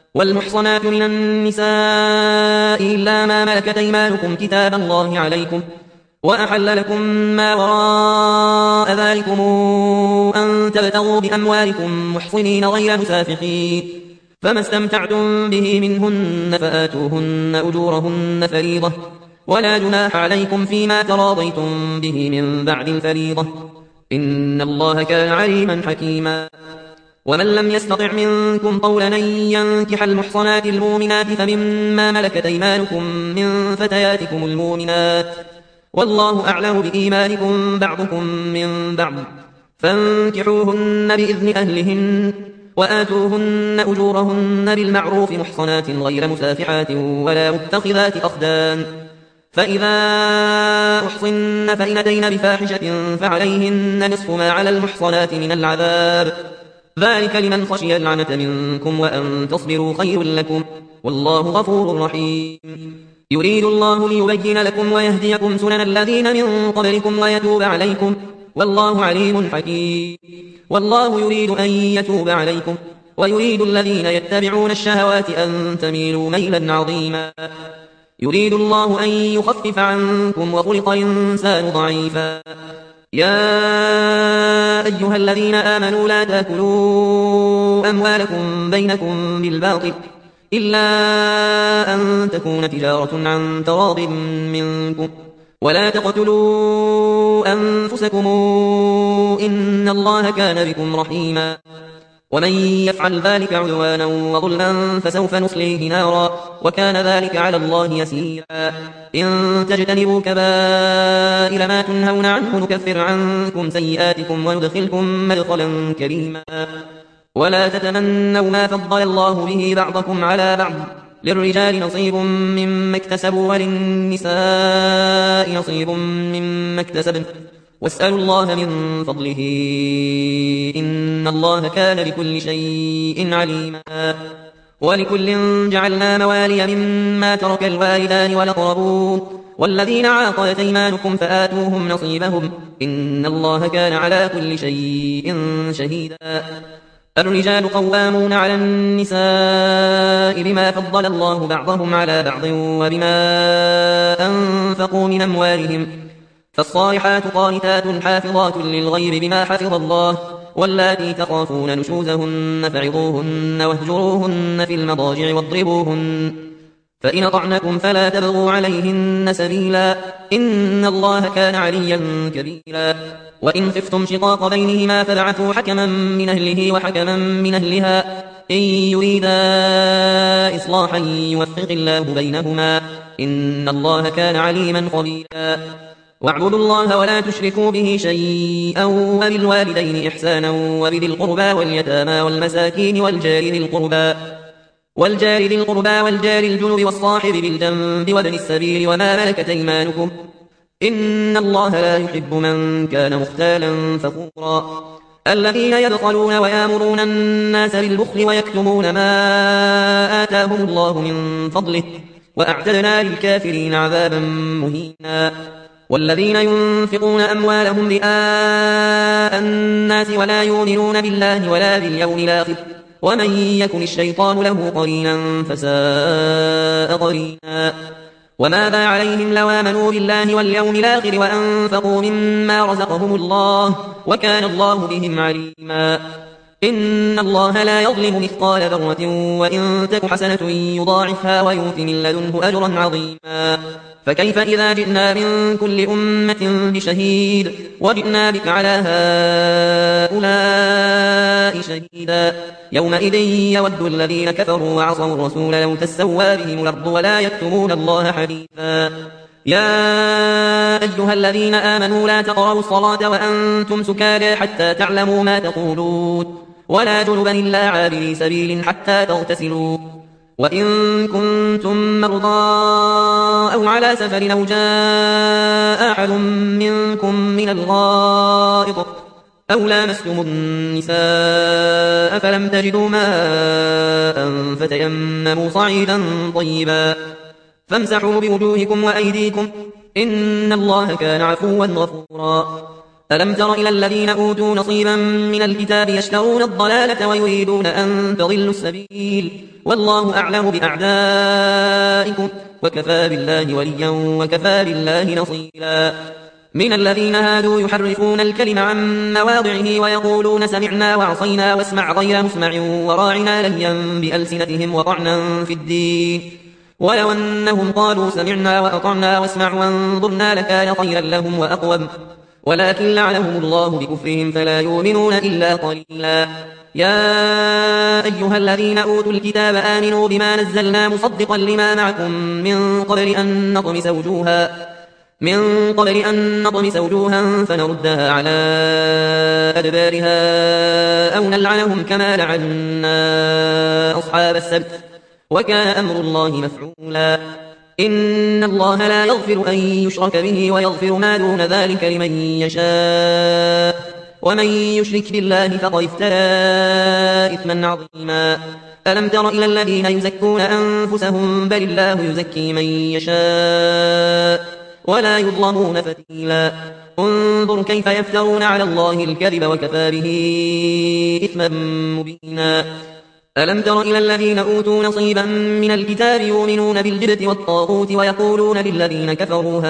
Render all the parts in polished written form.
والمحصنات من النساء إلا ما ملكت أيمانكم كتاب الله عليكم، وأحل لكم ما وراء ذلكم أن تبتغوا بأموالكم محصنين غير مسافحين، فما استمتعتم به منهن فآتوهن أجورهن فريضة، ولا جناح عليكم فيما تراضيتم به من بعد الفريضة، إن الله كان عليما حكيما. ومن لم يستطع منكم طولا أن ينكح المحصنات المؤمنات فمما ملكت أيمانكم من فتياتكم المؤمنات، والله أعلم بإيمانكم بعضكم من بعض، فانكحوهن بإذن أهلهن، وآتوهن أجورهن بالمعروف محصنات غير مسافحات ولا متخذات أخدان، فإذا أحصن فإن أتين بفاحشة فعليهن نصف ما على المحصنات من العذاب، ذلك لمن خشي العنة منكم، وأن تصبروا خير لكم، والله غفور رحيم. يريد الله ليبين لكم ويهديكم سنن الذين من قبلكم ويتوب عليكم، والله عليم حكيم. والله يريد أن يتوب عليكم، ويريد الذين يتبعون الشهوات أن تميلوا ميلا عظيما. يريد الله أن يخفف عنكم وخلق الإنسان ضعيفا. يا أيها الذين آمنوا لا تأكلوا أموالكم بينكم بالباطل إلا أن تكون تجارة عن تراض منكم، ولا تقتلوا أنفسكم إن الله كان بكم رحيما، ومن يفعل ذلك عدوانا وظلما فسوف نصليه نارا، وكان ذلك على الله يسيرا. إن تجتنبوا كبائر ما تنهون عنه نكفر عنكم سيئاتكم وندخلكم مدخلا كريما. ولا تتمنوا ما فضل الله به بعضكم على بعض، للرجال نصيب مما اكتسبوا وللنساء نصيب مما اكتسبن، واسألوا الله من فضله إن الله كان بكل شيء عليما. ولكل جعلنا موالي مما ترك الوالدان والأقربون والذين عاقدت أيمانكم فآتوهم نصيبهم، إن الله كان على كل شيء شهيدا. الرجال قوامون على النساء بما فضل الله بعضهم على بعض وبما أنفقوا من أموالهم، فالصالحات قانتات حافظات للغيب بما حفظ الله، واللاتي تخافون نشوزهن فعظوهن واهجروهن في المضاجع واضربوهن، فإن أطعنكم فلا تبغوا عليهن سبيلا، إن الله كان عليا كبيرا. وإن خفتم شقاق بينهما فابعثوا حكما من أهله وحكما من أهلها إن يريدا إصلاحا يوفق الله بينهما، إن الله كان عليما خبيرا. واعبدوا الله ولا تشركوا به شيئا، وبالوالدين إحسانا وبذي القربى واليتامى والمساكين والجار ذي القربى والجار الجنب والصاحب بالجنب وابن السبيل وما ملكت أيمانكم، إن الله لا يحب من كان مختالا فخورا. الذين يبخلون ويامرون الناس بالبخل ويكتمون ما آتاهم الله من فضله، وأعتدنا للكافرين عذابا مهينا. والذين ينفقون أموالهم رئاء الناس ولا يؤمنون بالله ولا باليوم الآخر، ومن يكن الشيطان له قرينا فساء قرينا. وماذا عليهم لو آمنوا بالله واليوم الآخر وأنفقوا مما رزقهم الله، وكان الله بهم عليما. إن الله لا يظلم مثقال ذرة وإن تك حسنة يضاعفها ويؤت من لدنه أجرا عظيما. فكيف إذا جئنا من كل أمة بشهيد وجئنا بك على هؤلاء شهيدا، يومئذ يود الذين كفروا وعصوا الرسول لو تسوى بهم الأرض ولا يكتمون الله حديثا. يا أيها الذين آمنوا لا تقربوا الصلاة وأنتم سكارى حتى تعلموا ما تقولون، ولا جنبا إلا عابري سبيل حتى تغتسلوا، وإن كنتم مرضى أو على سفر أو جاء أحد منكم من الغائط أو لامستم النساء فلم تجدوا ماء فتيمموا صعيدا طيبا فامسحوا بوجوهكم وأيديكم، إن الله كان عفوا غفورا. ألم تر إلى الذين أوتوا نصيبا من الكتاب يشترون الضلالة ويريدون أن تضلوا السبيل والله أعلم بأعدائكم وكفى بالله وليا وكفى بالله نصيرا من الذين هادوا يحرفون الكلم عن مواضعه ويقولون سمعنا وعصينا واسمع غير مسمع وراعنا لهيا بألسنتهم وطعنا في الدين ولو أنهم قالوا سمعنا وأطعنا واسمع وانظرنا لكان خيرا لهم وأقوم ولكن لعنهم الله بكفرهم فلا يؤمنون إلا قليلا يا أيها الذين أوتوا الكتاب آمنوا بما نزلنا مصدقا لما معكم من قبل أن نطمس وجوها فنردها على أدبارها أو نلعنهم كما لعنا أصحاب السبت وكان أمر الله مفعولا إن الله لا يغفر أن يشرك به ويغفر ما دون ذلك لمن يشاء ومن يشرك بالله فقد افترى إثما عظيما ألم تر إلى الذين يزكون أنفسهم بل الله يزكي من يشاء ولا يظلمون فتيلا انظر كيف يفترون على الله الكذب وكفى به إثما مبينا ألم تر إلى الذين أوتوا نصيبا من الكتاب يؤمنون بالجبت والطاغوت ويقولون للذين كفروا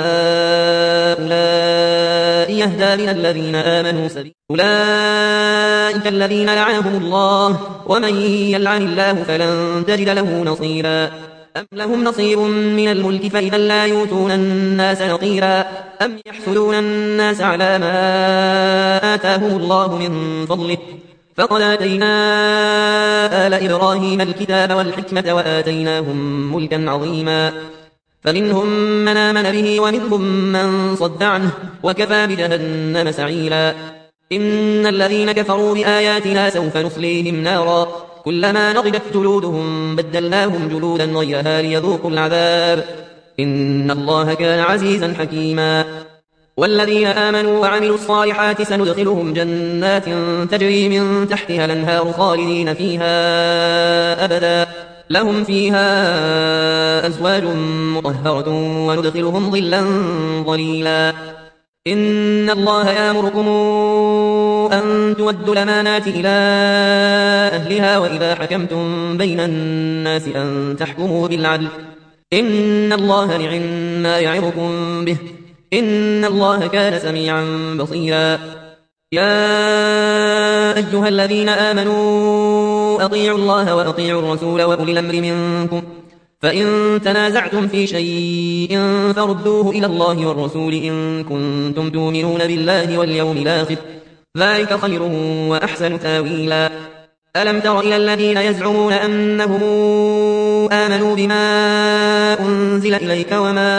هؤلاء يهدى من الذين آمنوا سبيلا أولئك الذين لعنهم الله ومن يلعن الله فلن تجد له نصيرا أم لهم نصيب من الملك فإذا لا يؤتون الناس نقيرا أم يحسدون الناس على ما آتاهم الله من فضله فقد آتينا آل إبراهيم الكتاب والحكمة وآتيناهم ملكا عظيما فمنهم من آمن به ومنهم من صد عنه وكفى بجهنم سعيلا إن الذين كفروا بآياتنا سوف نصليهم نارا كلما نضجت جلودهم بدلناهم جلودا غيرها ليذوقوا العذاب إن الله كان عزيزا حكيما والذين آمنوا وعملوا الصالحات سندخلهم جنات تجري من تحتها الأنهار خالدين فيها أبدا لهم فيها أزواج مطهرة وندخلهم ظلا ظليلا إن الله يأمركم أن تودوا الأمانات إلى أهلها وإذا حكمتم بين الناس أن تحكموا بالعدل إن الله نعم ما يعظكم به إن الله كان سميعا بصيرا يا أيها الذين آمنوا أطيعوا الله وأطيعوا الرسول وأولي الأمر منكم فإن تنازعتم في شيء فردوه إلى الله والرسول إن كنتم تؤمنون بالله واليوم الآخر ذلك خير وأحسن تاويلا ألم تر إلى الذين يزعمون أنهم آمنوا بما أنزل إليك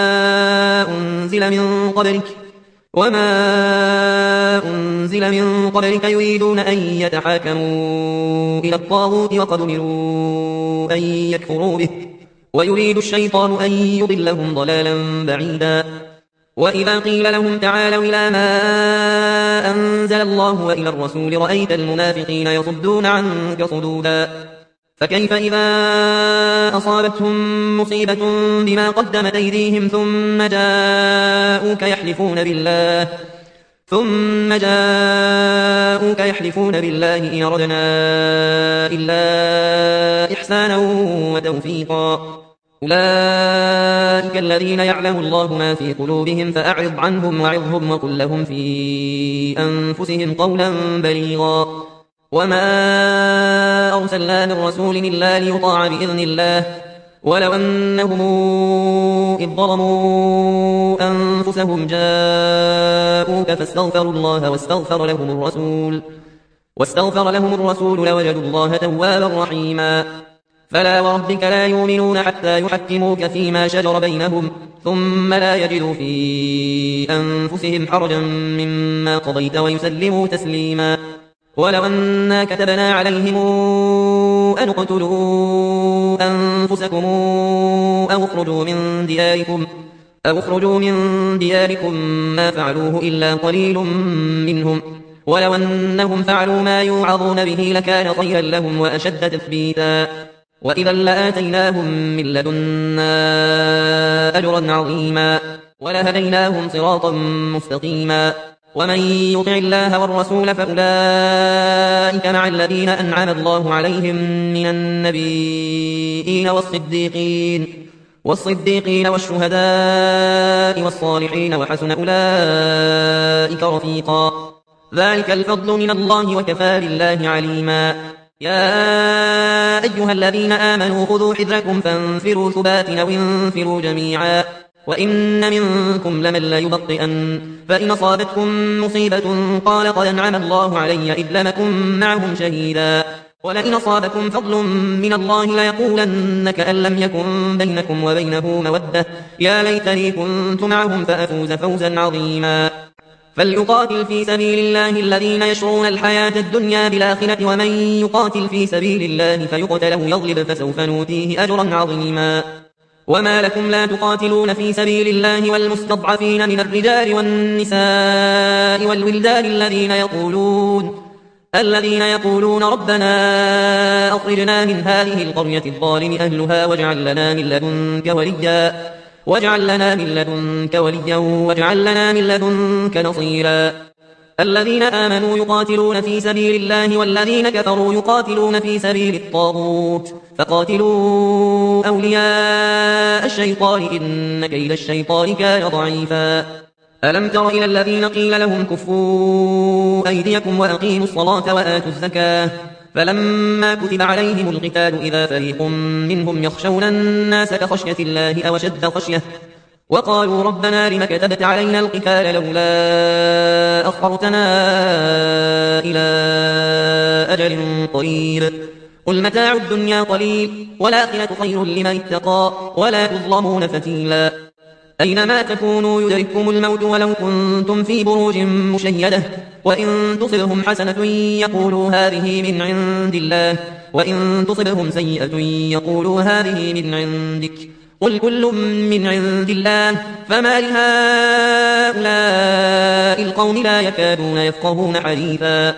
وما أنزل من قبلك يريدون أن يتحاكموا إلى الطاغوت وقد أمروا أن يكفروا به ويريد الشيطان أن يضلهم ضلالا بعيدا وإذا قيل لهم تعالوا إلى ما أنزل الله وإلى الرسول رأيت المنافقين يصدون عنك صدودا فكيف إذا أصابتهم مصيبة بما قدمت أيديهم ثم جاءوك يحلفون بالله إن أردنا إلا إحسانا وتوفيقا أولئك الذين يعلم الله ما في قلوبهم فأعرض عنهم وعظهم وقل لهم في أنفسهم قولا بليغا وما أرسلنا من رسول إلا ليطاع بإذن الله ولو أنهم إذ ظلموا أنفسهم جاءوك فاستغفروا الله واستغفر لهم الرسول لوجدوا الله توابا رحيما فلا وربك لا يؤمنون حتى يحكموك فيما شجر بينهم ثم لا يجدوا في أنفسهم حرجا مما قضيت ويسلموا تسليما ولو أنا كتبنا عليهم أن اقتلوا أنفسكم أو اخرجوا من دياركم ما فعلوه إلا قليل منهم ولو أنهم فعلوا ما يوعظون به لكان خيرا لهم وأشد تثبيتا وإذا لآتيناهم من لدنا أجرا عظيما ولهديناهم صراطا مستقيما ومن يطع الله والرسول فأولئك مع الذين أنعم الله عليهم من النبيين والصديقين والشهداء والصالحين وحسن أولئك رفيقا. ذلك الفضل من الله وكفى بالله عليما. يا أيها الذين آمنوا خذوا حذركم فانفروا ثبات أو انفروا جميعا وإن منكم لمن ليبطئن فإن أصابتكم مصيبة قال قد أنعم الله علي إذ لم أكن معهم شهيدا ولئن أصابكم فضل من الله ليقولن كأن لم يكن بينكم وبينه مودة يا ليتني كنت معهم فأفوز فوزا عظيما. فليقاتل في سبيل الله الذين يشرون الحياة الدنيا بالآخرة ومن يقاتل في سبيل الله فيقتل أو يغلب فسوف نؤتيه أجرا عظيما. وما لكم لا تقاتلون في سبيل الله والمستضعفين من الرجال والنساء والولدان الذين يقولون ربنا أخرجنا من هذه القرية الظالم أهلها واجعل لنا من لدنك وليا واجعل لنا من لدنك نصيرا. الذين آمنوا يقاتلون في سبيل الله والذين كفروا يقاتلون في سبيل الطاغوت فقاتلوا أولياء الشيطان إن كيد الشيطان كان ضعيفا. ألم تر إلى الذين قيل لهم كفوا أيديكم وأقيموا الصلاة وآتوا الزكاة فلما كتب عليهم القتال إذا فريق منهم يخشون الناس كخشية الله أو أشد خشية وقالوا ربنا لم كتبت علينا القتال لولا أخرتنا إلى أجل قريب قل متاع الدنيا قليل والآخرة خير لمن اتقى ولا تظلمون فتيلا. أينما تكونوا يدرككم الموت ولو كنتم في بروج مشيدة وإن تصبهم حسنة يقولوا هذه من عند الله وإن تصبهم سيئة يقولوا هذه من عندك قل كل من عند الله فما لهؤلاء القوم لا يكادون يفقهون حديثا.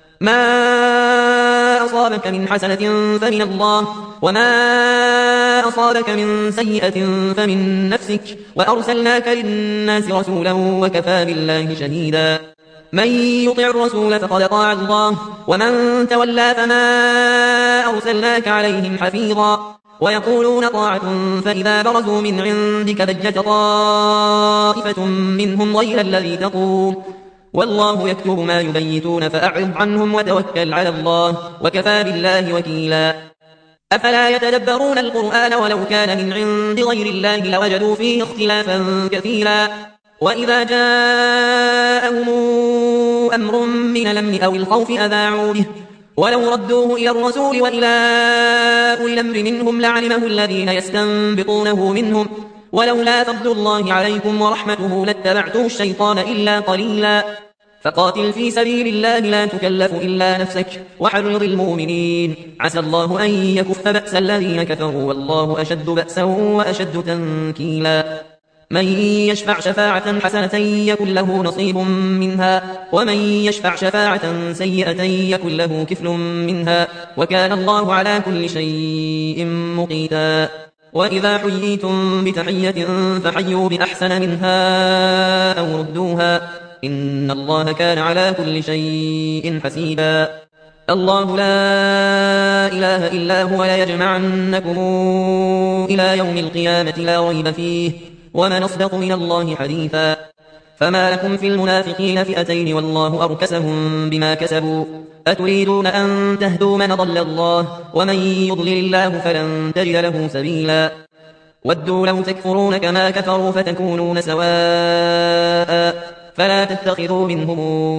ما أصابك من حسنة فمن الله وما أصابك من سيئة فمن نفسك وأرسلناك للناس رسولا وكفى بالله شهيدا. من يطع الرسول فقد طاع الله ومن تولى فما أرسلناك عليهم حفيظا. ويقولون طاعة فإذا برزوا من عندك بجت طائفة منهم غير الذي تقول والله يكتب ما يبيتون فأعرض عنهم وتوكل على الله وكفى بالله وكيلا. أفلا يتدبرون القرآن ولو كان من عند غير الله لوجدوا فيه اختلافا كثيرا وإذا جاءهم أمر من الأمن أو الخوف أذاعوا به ولو ردوه إلى الرسول وإلى أولي الأمر منهم لعلمه الذين يستنبطونه منهم ولولا فضل الله عليكم ورحمته لاتبعتم الشيطان إلا قليلا. فقاتل في سبيل الله لا تكلف إلا نفسك وحرض المؤمنين عسى الله أن يكف بأس الذين كفروا والله أشد بأسا وأشد تنكيلا. من يشفع شفاعة حسنة يكن له نصيب منها ومن يشفع شفاعة سيئة يكن له كفل منها وكان الله على كل شيء مقيتا. وإذا حييتم بتحية فحيوا بأحسن منها أو ردوها إن الله كان على كل شيء حسيبا. الله لا إله إلا هو ليجمعنكم إلى يوم القيامة لا ريب فيه ومن أصدق من الله حديثا. فما لكم في المنافقين فئتين والله أركسهم بما كسبوا أتريدون أن تهدوا من ضل الله ومن يضلل الله فلن تجد له سبيلا. ودوا لو تكفرون كما كفروا فتكونون سواء فلا تتخذوا منهم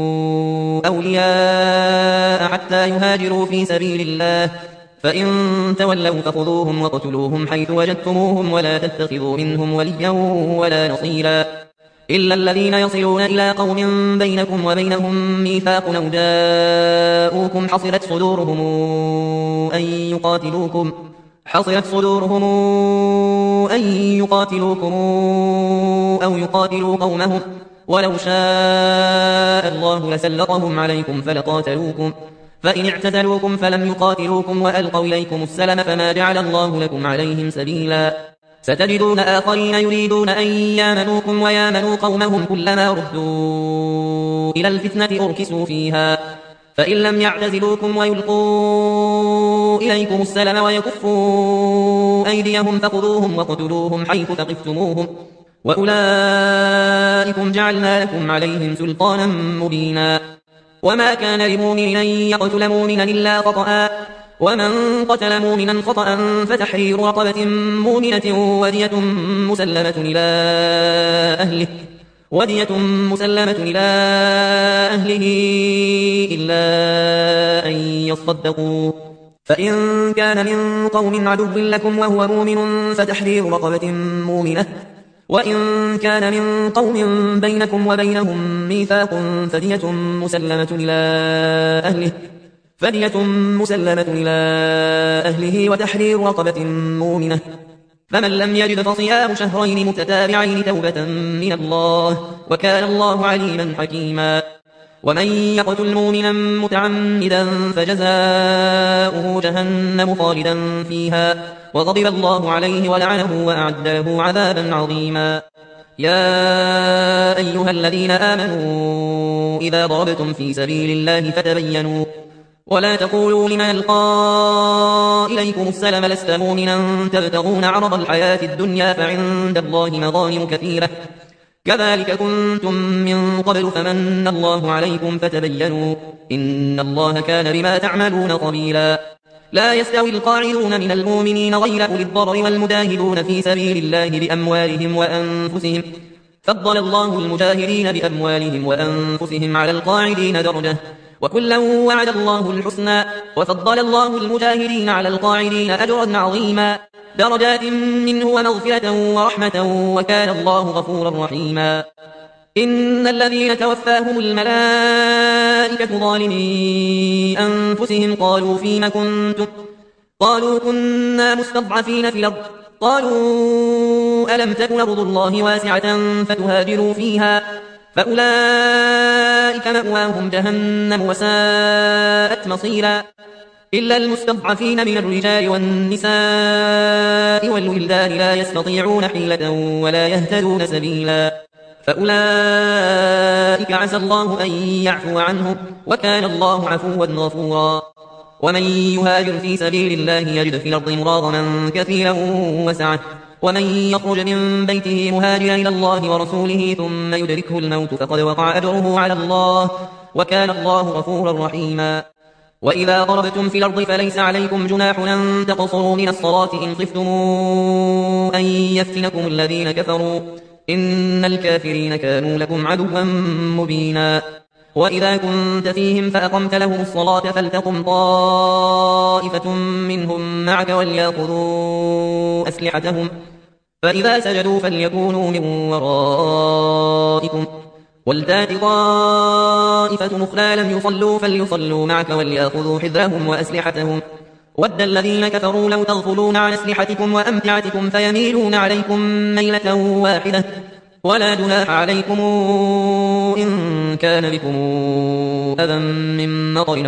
أولياء حتى يهاجروا في سبيل الله فإن تولوا فخذوهم وقتلوهم حيث وجدتموهم ولا تتخذوا منهم وليا ولا نصيرا إلا الذين يصلون إلى قوم بينكم وبينهم ميثاق أو جاءوكم حصرت صدورهم أن يقاتلوكم أو يقاتلوا قومهم ولو شاء الله لسلطهم عليكم فلقاتلوكم فإن اعتزلوكم فلم يقاتلوكم وألقوا إليكم السلم فما جعل الله لكم عليهم سبيلا. ستجدون آخرين يريدون أن يامنوكم ويامنوا قومهم كلما ردوا إلى الفتنة أركسوا فيها فإن لم يعتزلوكم ويلقوا إليكم السلم ويكفوا أيديهم فخذوهم وقتلوهم حيث ثقفتموهم وأولئكم جعلنا لكم عليهم سلطانا مبينا وما كان لمؤمن أن يقتل مؤمنا إلا خطأ ومن قتل مؤمنا خطأ فتحرير رقبة مؤمنة ودية مسلمة إلى أهله إلا أن يصدقوا فإن كان من قوم عدو لكم وهو مؤمن فتحرير رقبة مؤمنة وإن كان من قوم بينكم وبينهم ميثاق فدية مسلمة إلى أهله وتحرير رقبة مؤمنة فمن لم يجد فصيام شهرين متتابعين توبة من الله وكان الله عليما حكيما ومن يقتل مؤمنا متعمدا فجزاؤه جهنم خالدا فيها وغضب الله عليه ولعنه وأعد له عذابا عظيما يا أيها الذين آمنوا إذا ضربتم في سبيل الله فتبينوا ولا تقولوا لمن ألقى إليكم السلم لست مؤمنا تبتغون عرض الحياة الدنيا فعند الله مغانم كثيرة كذلك كنتم من قبل فمن الله عليكم فتبينوا إن الله كان بما تعملون خبيرا لا يستوي القاعدون من المؤمنين غير أولي الضرر والمجاهدون في سبيل الله بأموالهم وأنفسهم فضل الله المجاهدين بأموالهم وأنفسهم على القاعدين درجة وكلا وعد الله الحسنى وفضل الله المجاهدين على القاعدين أجرا عظيما درجات منه ومغفرة ورحمة وكان الله غفورا رحيما إن الذين توفاهم الملائكة ظالمي أنفسهم قالوا فيما كنتم قالوا كنا مستضعفين في الأرض قالوا ألم تكن أرض الله واسعة فتهاجروا فيها فأولئك مأواهم جهنم وساءت مصيرا إلا المستضعفين من الرجال والنساء والولدان لا يستطيعون حيلة ولا يهتدون سبيلا فأولئك عسى الله أن يعفو عنهم وكان الله عفوا غفورا ومن يهاجر في سبيل الله يجد في الأرض مراغما كثيرا وسعة ومن يخرج من بيته مهاجرا إلى الله ورسوله ثم يدركه الموت فقد وقع أجره على الله وكان الله غفورا رحيما وإذا ضربتم في الأرض فليس عليكم جناح أن تقصروا من الصلاة إن خفتم أن يفتنكم الذين كفروا إن الكافرين كانوا لكم عدوا مبينا وإذا كنت فيهم فأقمت لهم الصلاة فلتقم طائفة منهم معك وليأخذوا أسلحتهم فإذا سجدوا فليكونوا من ورائكم ولتات طائفة أخرى لم يصلوا فليصلوا معك وليأخذوا حذرهم وأسلحتهم ود الذين كفروا لو تغفلون عن أسلحتكم وأمتعتكم فيميلون عليكم ميلة واحدة ولا جناح عليكم إن كان بكم أذى من مطر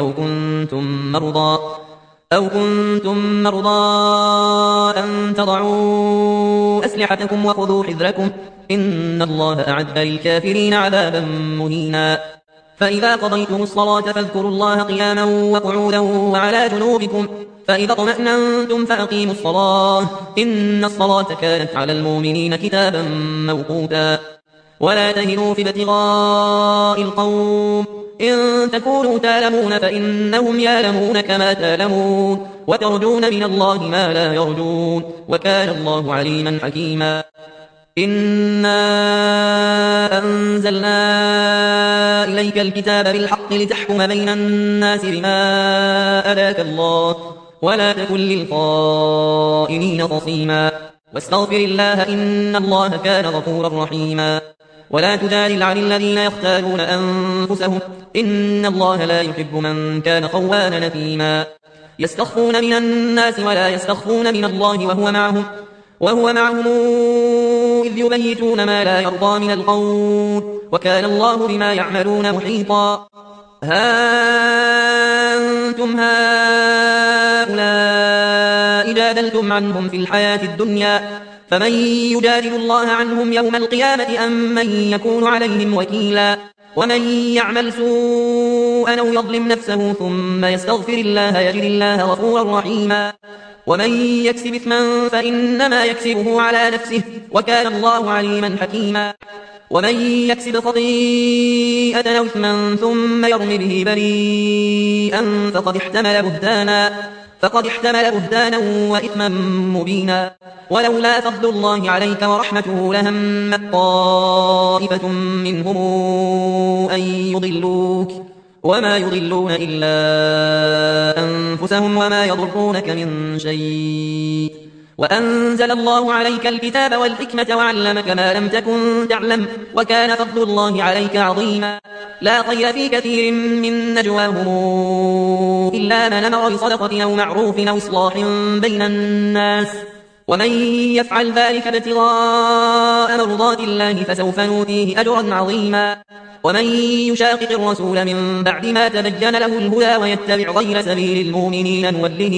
أو كنتم مرضى أن تضعوا أسلحتكم وخذوا حذركم إن الله أعد للكافرين عذابا مهينا فإذا قضيتم الصلاة فاذكروا الله قياما وقعودا وعلى جنوبكم فإذا اطمأننتم فأقيموا الصلاة إن الصلاة كانت على المؤمنين كتابا موقوتا ولا تهنوا في ابتغاء القوم إن تكونوا تعلمون فإنهم يعلمون كما تعلمون وترجون من الله ما لا يرجون وكان الله عليما حكيما إنا أنزلنا إليك الكتاب بالحق لتحكم بين الناس بما أراك الله ولا تكن للخائنين خصيما واستغفر الله إن الله كان غفورا رحيما ولا تجادل عن الذين يختارون أنفسهم إن الله لا يحب من كان خوانا نثيما يستخفون من الناس ولا يستخفون من الله وهو معهم إذ يبيتون ما لا يرضى من القول وكان الله بما يعملون محيطا ها أنتم هؤلاء جادلتم عنهم في الحياة الدنيا فمن يجادل الله عنهم يوم القيامة أم من يكون عليهم وكيلا ومن يعمل سوءا أو يظلم نفسه ثم يستغفر الله يجد الله غفورا رحيما ومن يكسب إثما فإنما يكسبه على نفسه وكان الله عليما حكيما ومن يكسب خطيئة أو إثما ثم يرم به بريئا فقد احتمل بهتانا وإثما مبينا ولولا فضل الله عليك ورحمته لهمت طائفة منهم أن يضلوك وما يضلون إلا أنفسهم وما يضرونك من شيء وأنزل الله عليك الكتاب والحكمة وعلمك ما لم تكن تعلم وكان فضل الله عليك عظيما لا خير في كثير من نجواهم إلا من أمر بصدقة أو معروف أو إصلاح بين الناس ومن يفعل ذلك ابتغاء مرضات الله فسوف نؤتيه أجرا عظيما ومن يشاقق الرسول من بعد ما تبين له الهدى ويتبع غير سبيل المؤمنين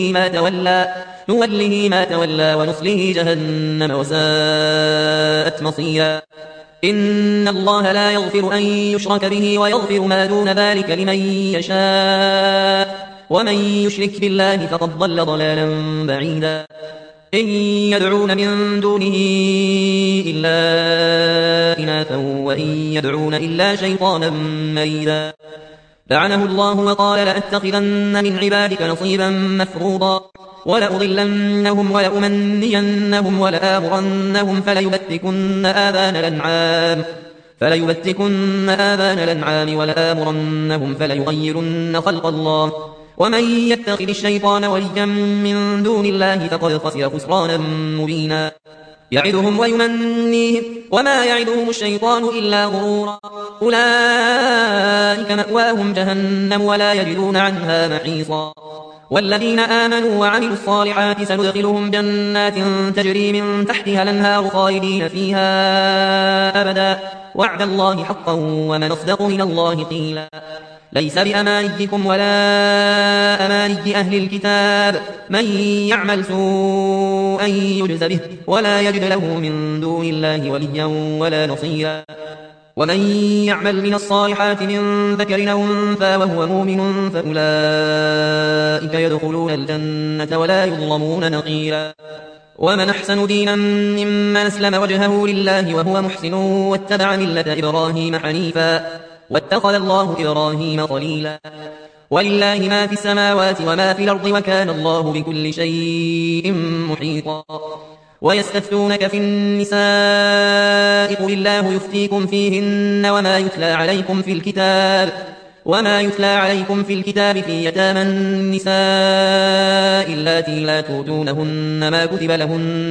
نوله ما تولى ونصله جهنم وساءت مصيرا إن الله لا يغفر أن يشرك به ويغفر ما دون ذلك لمن يشاء ومن يشرك بالله فقد ضل ضلالا بعيدا إن يدعون من دونه إلا إناثا وإن يدعون إلا شيطانا مريدا لعنه الله وقال لأتخذن من عبادك نصيبا مفروضا ولأضلنهم ولأمنينهم ولآمرنهم فليبتكن آذان الأنعام ولآمرنهم فليغيرن خلق الله ومن يتخذ الشيطان وليا من دون الله فقد خسر خسرانا مبينا يعدهم ويمنيهم وما يعدهم الشيطان إلا غرورا أولئك مأواهم جهنم ولا يجدون عنها محيصا والذين آمنوا وعملوا الصالحات سندخلهم جنات تجري من تحتها الأنهار خالدين فيها أبدا وعد الله حقا ومن أصدق من الله قيلا ليس بأمانيكم ولا أماني أهل الكتاب من يعمل سوءا يجز به ولا يجد له من دون الله وليا ولا نصيرا ومن يعمل من الصالحات من ذكر أو أنثى وهو مؤمن فأولئك يدخلون الجنة ولا يظلمون نقيرا ومن أحسن دينا ممن أسلم وجهه لله وهو محسن واتبع ملة إبراهيم حنيفا واتخذ الله إبراهيم خليلا ولله ما في السماوات وما في الأرض وكان الله بكل شيء محيطا ويستفتونك في النساء قل الله يفتيكم فيهن وما يتلى عليكم في الكتاب في يتامى النساء اللاتي لا تؤتونهن ما كتب لهن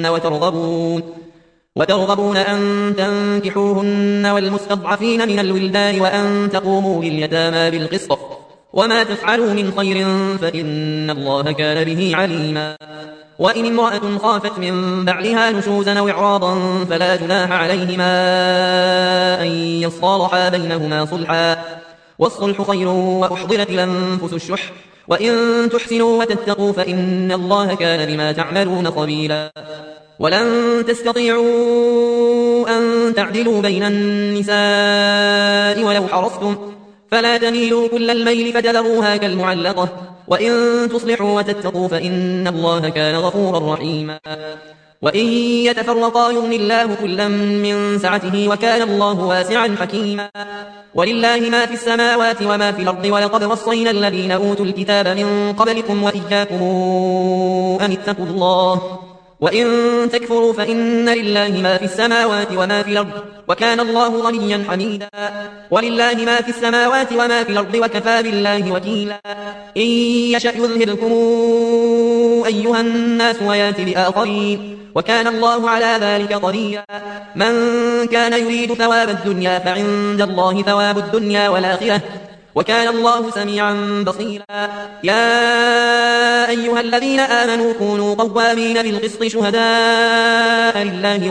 وترغبون أن تنكحوهن والمستضعفين من الولدان وأن تقوموا لليتامى بالقسط وما تفعلوا من خير فإن الله كان به عليما وإن امرأة خافت من بعلها نشوزا أو إعراضا فلا جناح عليهما أن يصالحا بينهما صلحا والصلح خير وأحضرت الأنفس الشح وإن تحسنوا وتتقوا فإن الله كان بما تعملون خبيرا ولن تستطيعوا أن تعدلوا بين النساء ولو حرصتم فلا تميلوا كل الميل فتذروها كالمعلقة وإن تصلحوا وتتقوا فإن الله كان غفورا رحيما وإن يتفرقا يغن الله كلا من سعته وكان الله واسعا حكيما ولله ما في السماوات وما في الأرض ولقد وصينا الذين أوتوا الكتاب من قبلكم وإياكم أن اتقوا الله وإن تكفروا فإن لله ما في السماوات وما في الأرض وكان الله غنيا حميدا ولله ما في السماوات وما في الأرض وكفى بالله وكيلا إن يشأ يذهبكم أيها الناس ويات بآخرين وكان الله على ذلك قديرا من كان يريد ثواب الدنيا فعند الله ثواب الدنيا والآخرة وكان الله سميعا بصيرا يا أيها الذين آمنوا كونوا قوامين بالقسط شهداء لله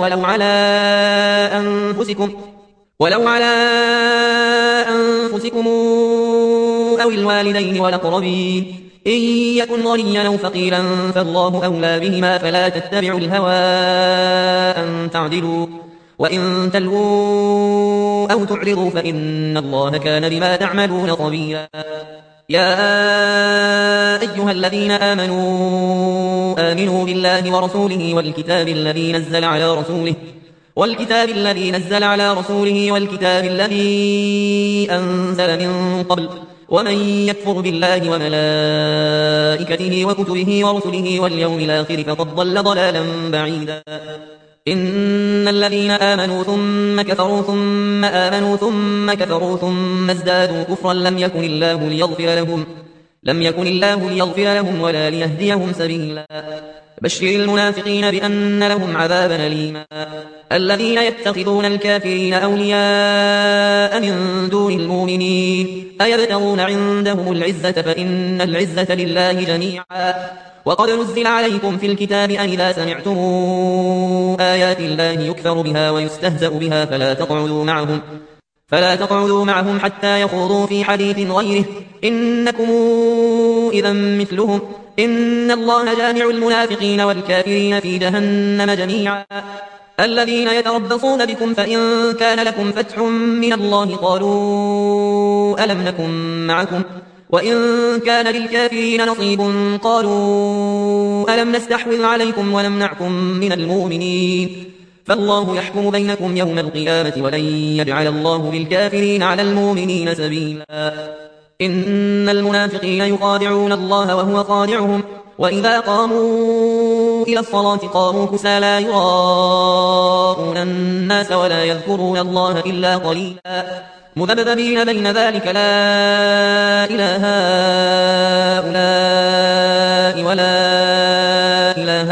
ولو على أنفسكم أو الوالدين والأقربين إن يكن غنيا أو فقيرا فالله أولى بهما فلا تتبعوا الهوى أن تعدلوا وإن تلووا أو تعرضوا فإن الله كان بما تعملون خبيرا يا أيها الذين آمنوا بالله ورسوله والكتاب الذي نزل على رسوله والكتاب الذي أنزل من قبل ومن يكفر بالله وملائكته وكتبه ورسله واليوم الآخر فقد ضل ضلالا بعيدا إن الذين آمنوا ثم كفروا ثم آمنوا ثم كفروا ثم ازدادوا كفرا لم يكن الله ليغفر لهم ولا ليهديهم سبيلا بشر المنافقين بأن لهم عذابا أليما الذين يتخذون الكافرين أولياء من دون المؤمنين أيبتغون عندهم العزة فإن العزة لله جميعا وقد نزل عليكم في الكتاب أن إذا سمعتم آيات الله يكفر بها ويستهزأ بها فلا تقعدوا معهم حتى يخوضوا في حديث غيره إنكم إذا مثلهم إن الله جامع المنافقين والكافرين في جهنم جميعا الذين يتربصون بكم فإن كان لكم فتح من الله قالوا ألم نكن معكم وإن كان للكافرين نصيب قالوا ألم نستحوذ عليكم ونمنعكم من المؤمنين فالله يحكم بينكم يوم القيامة ولن يجعل الله للكافرين على المؤمنين سبيلا إن المنافقين يخادعون الله وهو خادعهم وإذا قاموا إلى الصلاة قاموا كسالى يراءون الناس ولا يذكرون الله إلا قليلا مذبذبين بين ذلك لا إله هؤلاء ولا إله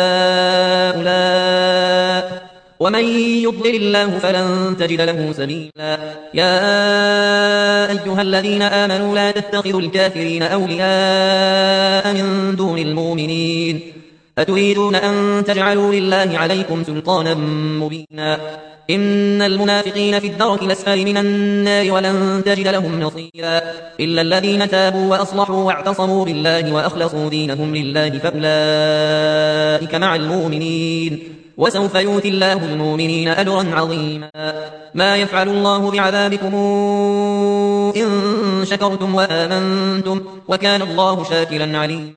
هؤلاء ومن يضلل الله فلن تجد له سبيلا يا أيها الذين آمنوا لا تتخذوا الكافرين أولياء من دون المؤمنين أتريدون أن تجعلوا لله عليكم سلطانا مبينا إن المنافقين في الدرك الأسفل من النار ولن تجد لهم نصيرا إلا الذين تابوا وأصلحوا واعتصموا بالله وأخلصوا دينهم لله فأولئك مع المؤمنين وسوف يؤتي الله المؤمنين أجرا عظيما ما يفعل الله بعذابكم إن شكرتم وآمنتم وكان الله شاكرا عليما